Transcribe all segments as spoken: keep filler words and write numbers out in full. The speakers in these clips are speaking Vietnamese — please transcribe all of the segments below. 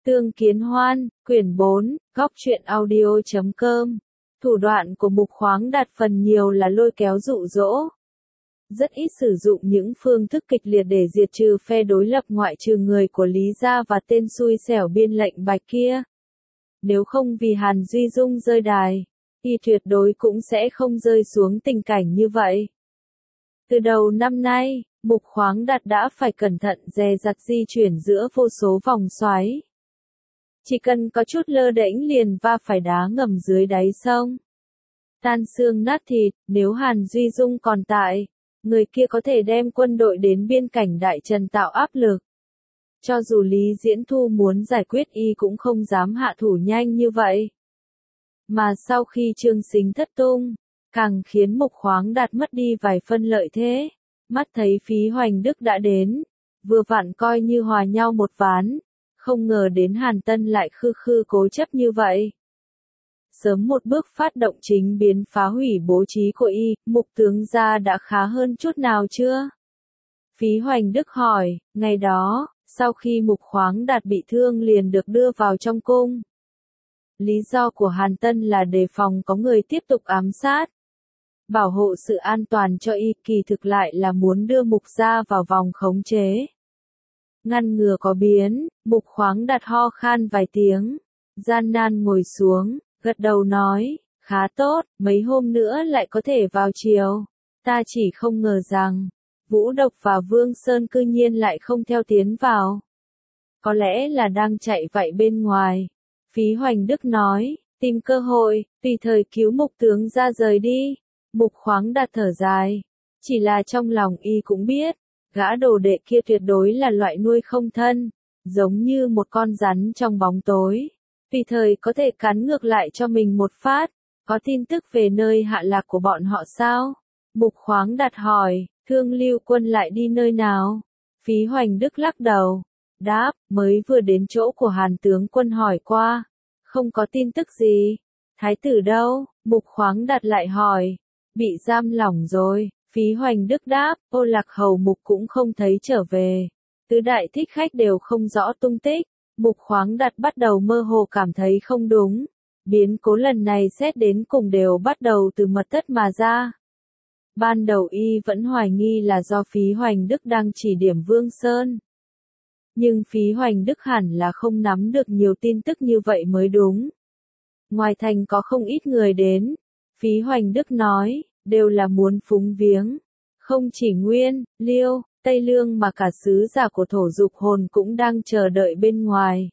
Tương Kiến Hoan, quyển bốn, góc truyện audio chấm com. Thủ đoạn của Mục Khoáng Đạt phần nhiều là lôi kéo dụ dỗ. Rất ít sử dụng những phương thức kịch liệt để diệt trừ phe đối lập ngoại trừ người của Lý gia và tên xui xẻo biên lệnh Bạch kia. Nếu không vì Hàn Duy Dung rơi đài, thì tuyệt đối cũng sẽ không rơi xuống tình cảnh như vậy. Từ đầu năm nay, Mục Khoáng Đạt đã phải cẩn thận dè dặt di chuyển giữa vô số vòng xoáy. Chỉ cần có chút lơ đễnh liền va phải đá ngầm dưới đáy sông. Tan xương nát thịt, nếu Hàn Duy Dung còn tại, người kia có thể đem quân đội đến biên cảnh Đại Trần tạo áp lực. Cho dù Lý Diễn Thu muốn giải quyết y cũng không dám hạ thủ nhanh như vậy. Mà sau khi Trương Sính thất tung, càng khiến Mục Khoáng Đạt mất đi vài phân lợi thế. Mắt thấy Phí Hoành Đức đã đến, vừa vặn coi như hòa nhau một ván, không ngờ đến Hàn Tân lại khư khư cố chấp như vậy. Sớm một bước phát động chính biến phá hủy bố trí của y, Mục tướng gia đã khá hơn chút nào chưa? Phí Hoành Đức hỏi, ngày đó, sau khi Mục Khoáng Đạt bị thương liền được đưa vào trong cung. Lý do của Hàn Tân là đề phòng có người tiếp tục ám sát. Bảo hộ sự an toàn cho y, kỳ thực lại là muốn đưa Mục gia vào vòng khống chế. Ngăn ngừa có biến, Mục Khoáng Đạt ho khan vài tiếng, gian nan ngồi xuống, gật đầu nói, khá tốt, mấy hôm nữa lại có thể vào triều. Ta chỉ không ngờ rằng, Vũ Độc và Vương Sơn cư nhiên lại không theo tiến vào. Có lẽ là đang chạy vậy bên ngoài. Phí Hoành Đức nói, tìm cơ hội, tùy thời cứu Mục tướng ra rời đi. Mục Khoáng Đạt thở dài, chỉ là trong lòng y cũng biết, gã đồ đệ kia tuyệt đối là loại nuôi không thân, giống như một con rắn trong bóng tối, tùy thời có thể cắn ngược lại cho mình một phát. Có tin tức về nơi hạ lạc của bọn họ sao? Mục Khoáng Đạt hỏi, Thương Lưu Quân lại đi nơi nào? Phí Hoành Đức lắc đầu, đáp, mới vừa đến chỗ của Hàn tướng quân hỏi qua, không có tin tức gì. Thái tử đâu? Mục Khoáng Đạt lại hỏi, bị giam lỏng rồi. Phí Hoành Đức đáp, Ô Lạc Hầu Mục cũng không thấy trở về. Tứ đại thích khách đều không rõ tung tích. Mục Khoáng Đạt bắt đầu mơ hồ cảm thấy không đúng. Biến cố lần này xét đến cùng đều bắt đầu từ mật thất mà ra. Ban đầu y vẫn hoài nghi là do Phí Hoành Đức đang chỉ điểm Vương Sơn. Nhưng Phí Hoành Đức hẳn là không nắm được nhiều tin tức như vậy mới đúng. Ngoài thành có không ít người đến. Phí Hoành Đức nói, đều là muốn phúng viếng. Không chỉ Nguyên, Liêu, Tây Lương mà cả sứ giả của Thổ Dục Hồn cũng đang chờ đợi bên ngoài.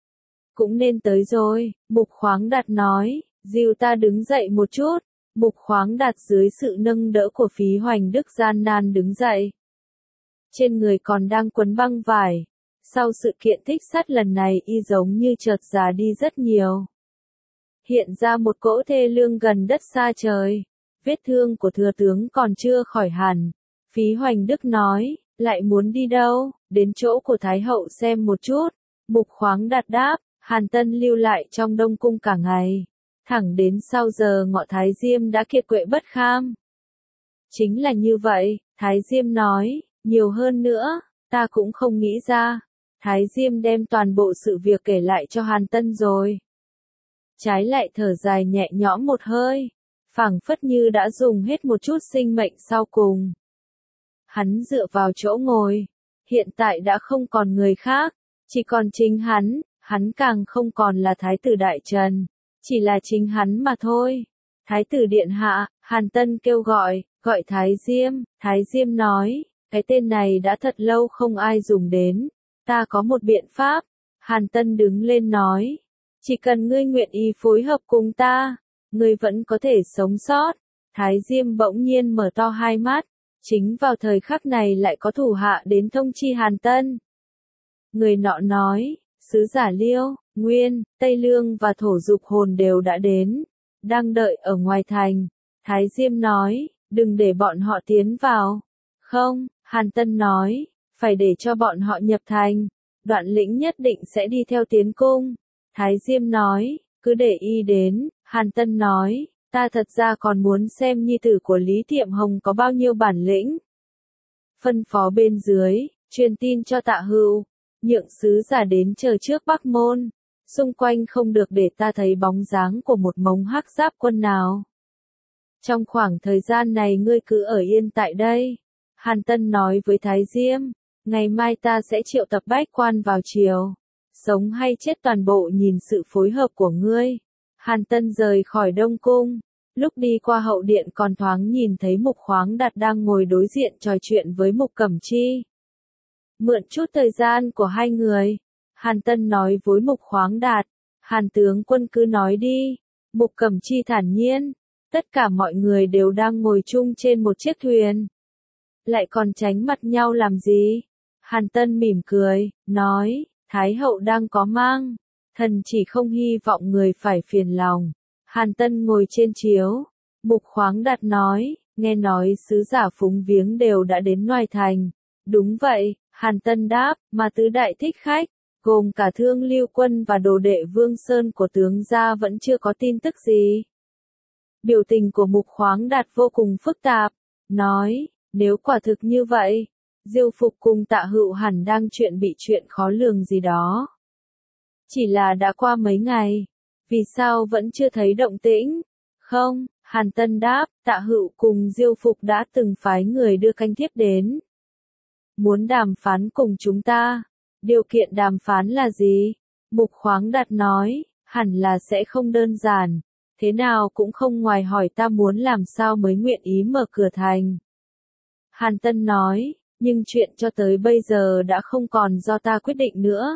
Cũng nên tới rồi, Mục Khoáng Đạt nói, dìu ta đứng dậy một chút. Mục Khoáng Đạt dưới sự nâng đỡ của Phí Hoành Đức gian nan đứng dậy. Trên người còn đang quấn băng vải. Sau sự kiện thích sát lần này y giống như chợt già đi rất nhiều. Hiện ra một cỗ thê lương gần đất xa trời. Vết thương của thừa tướng còn chưa khỏi hẳn. Phí Hoành Đức nói, lại muốn đi đâu? Đến chỗ của Thái hậu xem một chút. Mục Khoáng Đạt đáp, Hàn Tân lưu lại trong Đông Cung cả ngày. Thẳng đến sau giờ ngọ Thái Diêm đã kiệt quệ bất kham. Chính là như vậy, Thái Diêm nói, nhiều hơn nữa, ta cũng không nghĩ ra. Thái Diêm đem toàn bộ sự việc kể lại cho Hàn Tân rồi. Trái lại thở dài nhẹ nhõm một hơi, phảng phất như đã dùng hết một chút sinh mệnh sau cùng. Hắn dựa vào chỗ ngồi, hiện tại đã không còn người khác, chỉ còn chính hắn, hắn càng không còn là Thái tử Đại Trần, chỉ là chính hắn mà thôi. Thái tử điện hạ, Hàn Tân kêu gọi, gọi Thái Diêm. Thái Diêm nói, cái tên này đã thật lâu không ai dùng đến, ta có một biện pháp. Hàn Tân đứng lên nói, chỉ cần ngươi nguyện ý phối hợp cùng ta, ngươi vẫn có thể sống sót. Thái Diêm bỗng nhiên mở to hai mắt, chính vào thời khắc này lại có thủ hạ đến thông chi Hàn Tân. Người nọ nói, sứ giả Liêu, Nguyên, Tây Lương và Thổ Dục Hồn đều đã đến, đang đợi ở ngoài thành. Thái Diêm nói, đừng để bọn họ tiến vào. Không, Hàn Tân nói, phải để cho bọn họ nhập thành, Đoạn Lĩnh nhất định sẽ đi theo tiến cung. Thái Diêm nói, cứ để y đến. Hàn Tân nói, ta thật ra còn muốn xem nhi tử của Lý Thiệm Hồng có bao nhiêu bản lĩnh. Phân phó bên dưới, truyền tin cho Tạ Hưu, nhượng sứ giả đến chờ trước Bắc Môn, xung quanh không được để ta thấy bóng dáng của một mống hắc giáp quân nào. Trong khoảng thời gian này ngươi cứ ở yên tại đây. Hàn Tân nói với Thái Diêm, ngày mai ta sẽ triệu tập bách quan vào triều. Sống hay chết toàn bộ nhìn sự phối hợp của ngươi. Hàn Tân rời khỏi Đông Cung. Lúc đi qua hậu điện còn thoáng nhìn thấy Mục Khoáng Đạt đang ngồi đối diện trò chuyện với Mục Cẩm Chi. Mượn chút thời gian của hai người. Hàn Tân nói với Mục Khoáng Đạt, Hàn tướng quân cứ nói đi. Mục Cẩm Chi thản nhiên, tất cả mọi người đều đang ngồi chung trên một chiếc thuyền. Lại còn tránh mặt nhau làm gì? Hàn Tân mỉm cười, nói, Thái hậu đang có mang. Thần chỉ không hy vọng người phải phiền lòng. Hàn Tân ngồi trên chiếu. Mục Khoáng Đạt nói, nghe nói sứ giả phúng viếng đều đã đến ngoài thành. Đúng vậy, Hàn Tân đáp, mà tứ đại thích khách, gồm cả Thương Lưu Quân và đồ đệ Vương Sơn của tướng gia vẫn chưa có tin tức gì. Biểu tình của Mục Khoáng Đạt vô cùng phức tạp, nói, nếu quả thực như vậy, Diêu Phục cùng Tạ Hựu hẳn đang chuyện bị chuyện khó lường gì đó. Chỉ là đã qua mấy ngày, vì sao vẫn chưa thấy động tĩnh? Không, Hàn Tân đáp, Tạ Hựu cùng Diêu Phục đã từng phái người đưa canh thiếp đến. Muốn đàm phán cùng chúng ta. Điều kiện đàm phán là gì? Mục Khoáng Đạt nói, hẳn là sẽ không đơn giản. Thế nào cũng không ngoài hỏi ta muốn làm sao mới nguyện ý mở cửa thành. Hàn Tân nói, nhưng chuyện cho tới bây giờ đã không còn do ta quyết định nữa.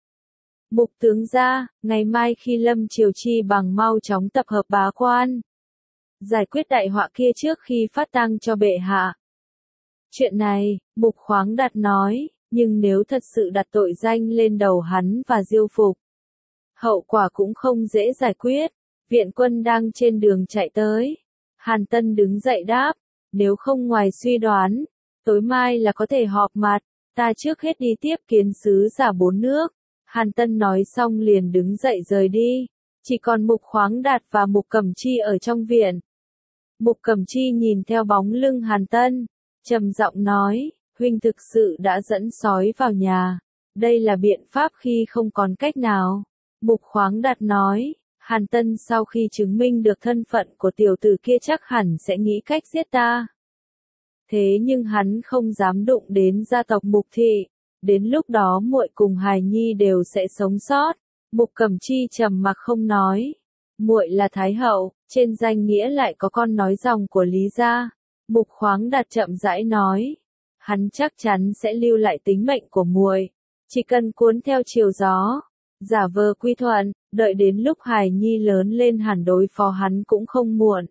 Mục tướng gia, ngày mai khi Lâm Triều Chi bằng mau chóng tập hợp bá quan. Giải quyết đại họa kia trước khi phát tang cho bệ hạ. Chuyện này, Mục Khoáng Đạt nói, nhưng nếu thật sự đặt tội danh lên đầu hắn và Diêu Phục, hậu quả cũng không dễ giải quyết. Viện quân đang trên đường chạy tới. Hàn Tân đứng dậy đáp, nếu không ngoài suy đoán, tối mai là có thể họp mặt, ta trước hết đi tiếp kiến sứ giả bốn nước. Hàn Tân nói xong liền đứng dậy rời đi, chỉ còn Mục Khoáng Đạt và Mục Cẩm Chi ở trong viện. Mục Cẩm Chi nhìn theo bóng lưng Hàn Tân, trầm giọng nói, huynh thực sự đã dẫn sói vào nhà, đây là biện pháp khi không còn cách nào. Mục Khoáng Đạt nói, Hàn Tân sau khi chứng minh được thân phận của tiểu tử kia chắc hẳn sẽ nghĩ cách giết ta. Thế nhưng hắn không dám đụng đến gia tộc Mục thị, đến lúc đó muội cùng hài nhi đều sẽ sống sót. Mục Cẩm Chi trầm mặc không nói. Muội là thái hậu, trên danh nghĩa lại có con nói dòng của Lý gia. Mục Khoáng Đạt chậm rãi nói, hắn chắc chắn sẽ lưu lại tính mệnh của muội, chỉ cần cuốn theo chiều gió, giả vờ quy thuận, đợi đến lúc hài nhi lớn lên hẳn đối phó hắn cũng không muộn.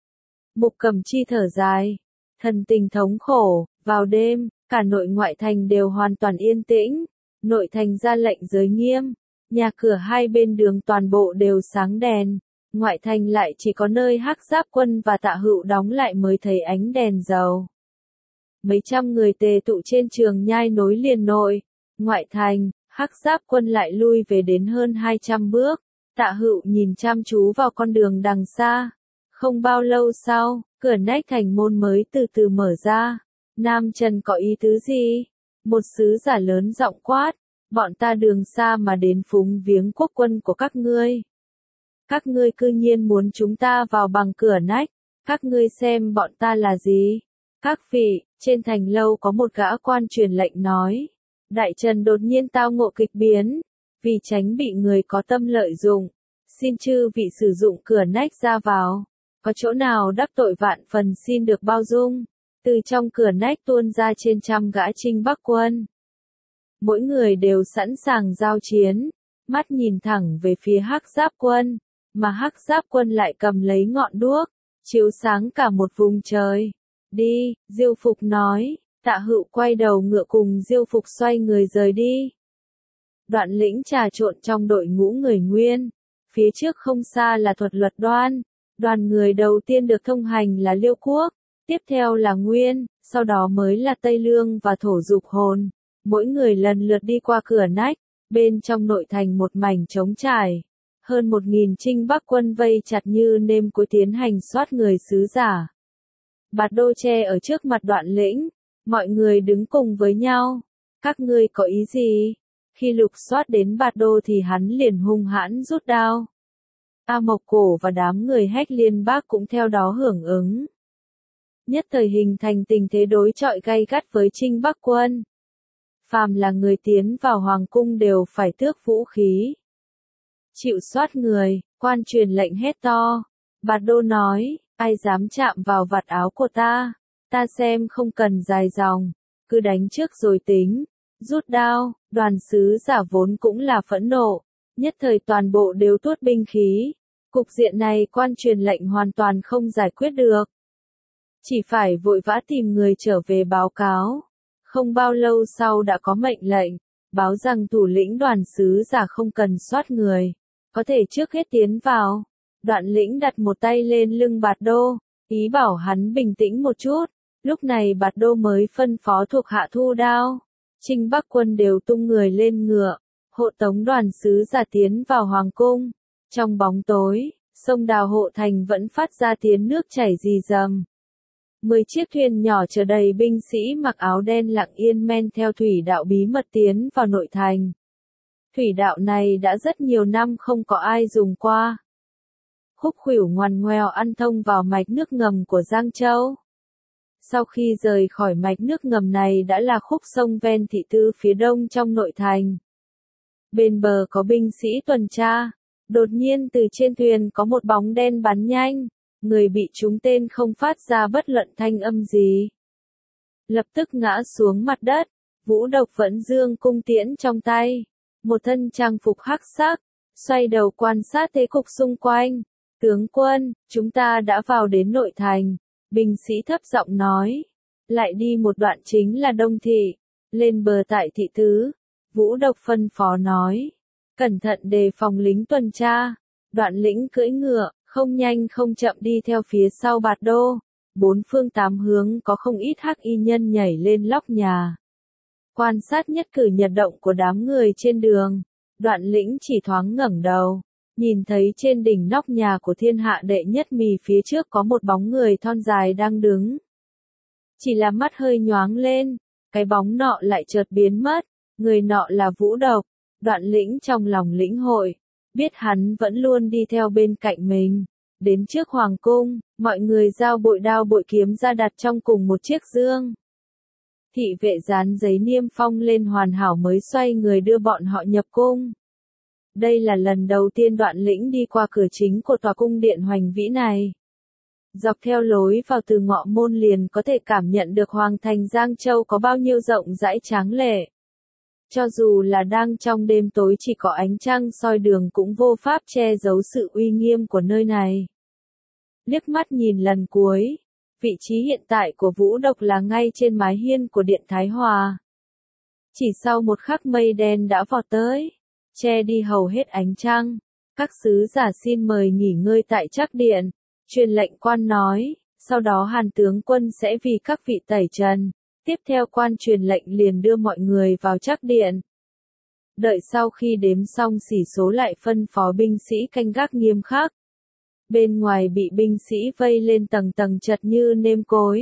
Mục Cẩm Chi thở dài, thần tình thống khổ. Vào đêm, cả nội ngoại thành đều hoàn toàn yên tĩnh. Nội thành ra lệnh giới nghiêm, nhà cửa hai bên đường toàn bộ đều sáng đèn. Ngoại thành lại chỉ có nơi Hắc Giáp Quân và Tạ Hựu đóng lại mới thấy ánh đèn dầu. Mấy trăm người tề tụ trên trường nhai nối liền nội, ngoại thành. Hắc Giáp Quân lại lui về đến hơn hai trăm bước. Tạ Hựu nhìn chăm chú vào con đường đằng xa. Không bao lâu sau, cửa nách thành môn mới từ từ mở ra. Nam Trần có ý tứ gì? Một sứ giả lớn giọng quát, bọn ta đường xa mà đến phúng viếng quốc quân của các ngươi. Các ngươi cư nhiên muốn chúng ta vào bằng cửa nách, các ngươi xem bọn ta là gì? Các vị, trên thành lâu có một gã quan truyền lệnh nói. Đại Trần đột nhiên tao ngộ kịch biến, vì tránh bị người có tâm lợi dụng, xin chư vị sử dụng cửa nách ra vào, có chỗ nào đắc tội vạn phần xin được bao dung. Từ trong cửa nách tuôn ra trên trăm gã Trinh Bắc quân. Mỗi người đều sẵn sàng giao chiến, mắt nhìn thẳng về phía Hắc Giáp Quân, mà Hắc Giáp Quân lại cầm lấy ngọn đuốc, chiếu sáng cả một vùng trời. Đi, Diêu Phục nói. Tạ Hựu quay đầu ngựa cùng Diêu Phục xoay người rời đi. Đoạn Lĩnh trà trộn trong đội ngũ người Nguyên. Phía trước không xa là Thuật Luật Đoan. Đoàn người đầu tiên được thông hành là Liêu Quốc, tiếp theo là Nguyên, sau đó mới là Tây Lương và Thổ Dục Hồn. Mỗi người lần lượt đi qua cửa nách, bên trong nội thành một mảnh trống trải. Hơn một nghìn Trinh Bắc quân vây chặt như nêm cối tiến hành soát người sứ giả. Bạt Đô che ở trước mặt Đoạn Lĩnh. Mọi người đứng cùng với nhau. Các ngươi có ý gì? Khi lục soát đến Bạt Đô thì hắn liền hung hãn rút đao. A Mộc Cổ và đám người Hách Liên Bác cũng theo đó hưởng ứng. Nhất thời hình thành tình thế đối chọi gay gắt với Trinh Bắc quân. Phàm là người tiến vào hoàng cung đều phải tước vũ khí. Chịu soát người, quan truyền lệnh hét to. Bạt Đô nói, ai dám chạm vào vạt áo của ta, ta xem không cần dài dòng, cứ đánh trước rồi tính. Rút đao, đoàn sứ giả vốn cũng là phẫn nộ, nhất thời toàn bộ đều tuốt binh khí. Cục diện này quan truyền lệnh hoàn toàn không giải quyết được. Chỉ phải vội vã tìm người trở về báo cáo. Không bao lâu sau đã có mệnh lệnh, báo rằng thủ lĩnh đoàn sứ giả không cần soát người, có thể trước hết tiến vào. Đoạn Lĩnh đặt một tay lên lưng Bạt Đô, ý bảo hắn bình tĩnh một chút. Lúc này Bạt Đô mới phân phó thuộc hạ thu đao. Trinh Bắc quân đều tung người lên ngựa, hộ tống đoàn sứ giả tiến vào hoàng cung. Trong bóng tối, sông Đào Hộ Thành vẫn phát ra tiếng nước chảy rì rầm. Mười chiếc thuyền nhỏ chở đầy binh sĩ mặc áo đen lặng yên men theo thủy đạo bí mật tiến vào nội thành. Thủy đạo này đã rất nhiều năm không có ai dùng qua. Khúc khuỷu ngoằn ngoèo ăn thông vào mạch nước ngầm của Giang Châu. Sau khi rời khỏi mạch nước ngầm này đã là khúc sông ven thị tư phía đông trong nội thành. Bên bờ có binh sĩ tuần tra. Đột nhiên từ trên thuyền có một bóng đen bắn nhanh. Người bị trúng tên không phát ra bất luận thanh âm gì. Lập tức ngã xuống mặt đất. Vũ Độc vẫn dương cung tiễn trong tay. Một thân trang phục hắc sắc. Xoay đầu quan sát thế cục xung quanh. Tướng quân, chúng ta đã vào đến nội thành. Binh sĩ thấp giọng nói. Lại đi một đoạn chính là Đông Thị. Lên bờ tại thị tứ. Vũ Độc phân phó nói. Cẩn thận đề phòng lính tuần tra. Đoạn Lĩnh cưỡi ngựa, không nhanh không chậm đi theo phía sau Bạt Đô. Bốn phương tám hướng có không ít hắc y nhân nhảy lên lóc nhà. Quan sát nhất cử nhất động của đám người trên đường. Đoạn Lĩnh chỉ thoáng ngẩng đầu. Nhìn thấy trên đỉnh nóc nhà của thiên hạ đệ nhất mì phía trước có một bóng người thon dài đang đứng. Chỉ là mắt hơi nhoáng lên, cái bóng nọ lại chợt biến mất. Người nọ là Vũ Độc. Đoạn Lĩnh trong lòng lĩnh hội, biết hắn vẫn luôn đi theo bên cạnh mình. Đến trước hoàng cung, mọi người giao bội đao bội kiếm ra đặt trong cùng một chiếc dương. Thị vệ dán giấy niêm phong lên hoàn hảo mới xoay người đưa bọn họ nhập cung. Đây là lần đầu tiên Đoạn Lĩnh đi qua cửa chính của tòa cung điện hoành vĩ này. Dọc theo lối vào từ ngọ môn liền có thể cảm nhận được hoàng thành Giang Châu có bao nhiêu rộng rãi tráng lệ. Cho dù là đang trong đêm tối chỉ có ánh trăng soi đường cũng vô pháp che giấu sự uy nghiêm của nơi này. Liếc mắt nhìn lần cuối, vị trí hiện tại của Vũ Độc là ngay trên mái hiên của Điện Thái Hòa. Chỉ sau một khắc mây đen đã vọt tới, che đi hầu hết ánh trăng. Các sứ giả xin mời nghỉ ngơi tại Trác Điện. Truyền lệnh quan nói, sau đó Hàn tướng quân sẽ vì các vị tẩy trần. Tiếp theo quan truyền lệnh liền đưa mọi người vào Trác Điện. Đợi sau khi đếm xong xỉ số lại phân phó binh sĩ canh gác nghiêm khắc. Bên ngoài bị binh sĩ vây lên tầng tầng chật như nêm cối.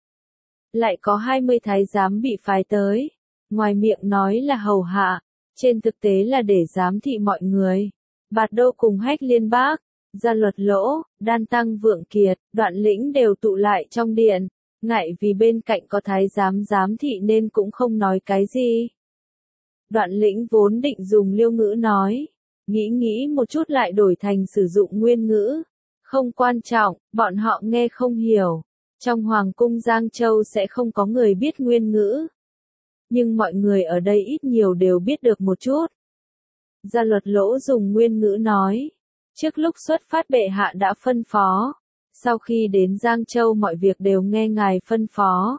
Lại có hai mươi thái giám bị phái tới. Ngoài miệng nói là hầu hạ, trên thực tế là để giám thị mọi người. Bạt Đô cùng Hách Liên Bác, Gia Luật Lỗ, Đan Tăng Vượng Kiệt, Đoạn Lĩnh đều tụ lại trong điện. Ngại vì bên cạnh có thái giám giám thị nên cũng không nói cái gì. Đoạn Lĩnh vốn định dùng liêu ngữ nói. Nghĩ nghĩ một chút lại đổi thành sử dụng nguyên ngữ. Không quan trọng, bọn họ nghe không hiểu. Trong Hoàng cung Giang Châu sẽ không có người biết nguyên ngữ. Nhưng mọi người ở đây ít nhiều đều biết được một chút. Gia Luật Lỗ dùng nguyên ngữ nói. Trước lúc xuất phát bệ hạ đã phân phó. Sau khi đến Giang Châu mọi việc đều nghe ngài phân phó.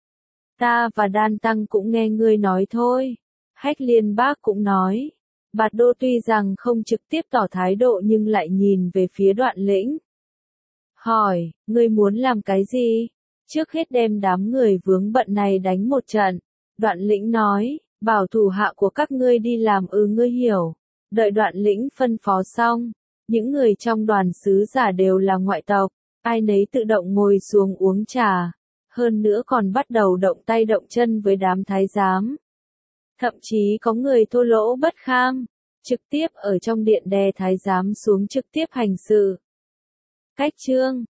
Ta và Đan Tăng cũng nghe ngươi nói thôi. Hách Liên Bác cũng nói. Bạt Đô tuy rằng không trực tiếp tỏ thái độ nhưng lại nhìn về phía Đoạn Lĩnh. Hỏi, ngươi muốn làm cái gì? Trước hết đem đám người vướng bận này đánh một trận. Đoạn Lĩnh nói, bảo thủ hạ của các ngươi đi làm ừ ngươi hiểu. Đợi Đoạn Lĩnh phân phó xong, những người trong đoàn sứ giả đều là ngoại tộc. Ai nấy tự động ngồi xuống uống trà, hơn nữa còn bắt đầu động tay động chân với đám thái giám. Thậm chí có người thô lỗ bất kham, trực tiếp ở trong điện đè thái giám xuống trực tiếp hành sự. Cách chương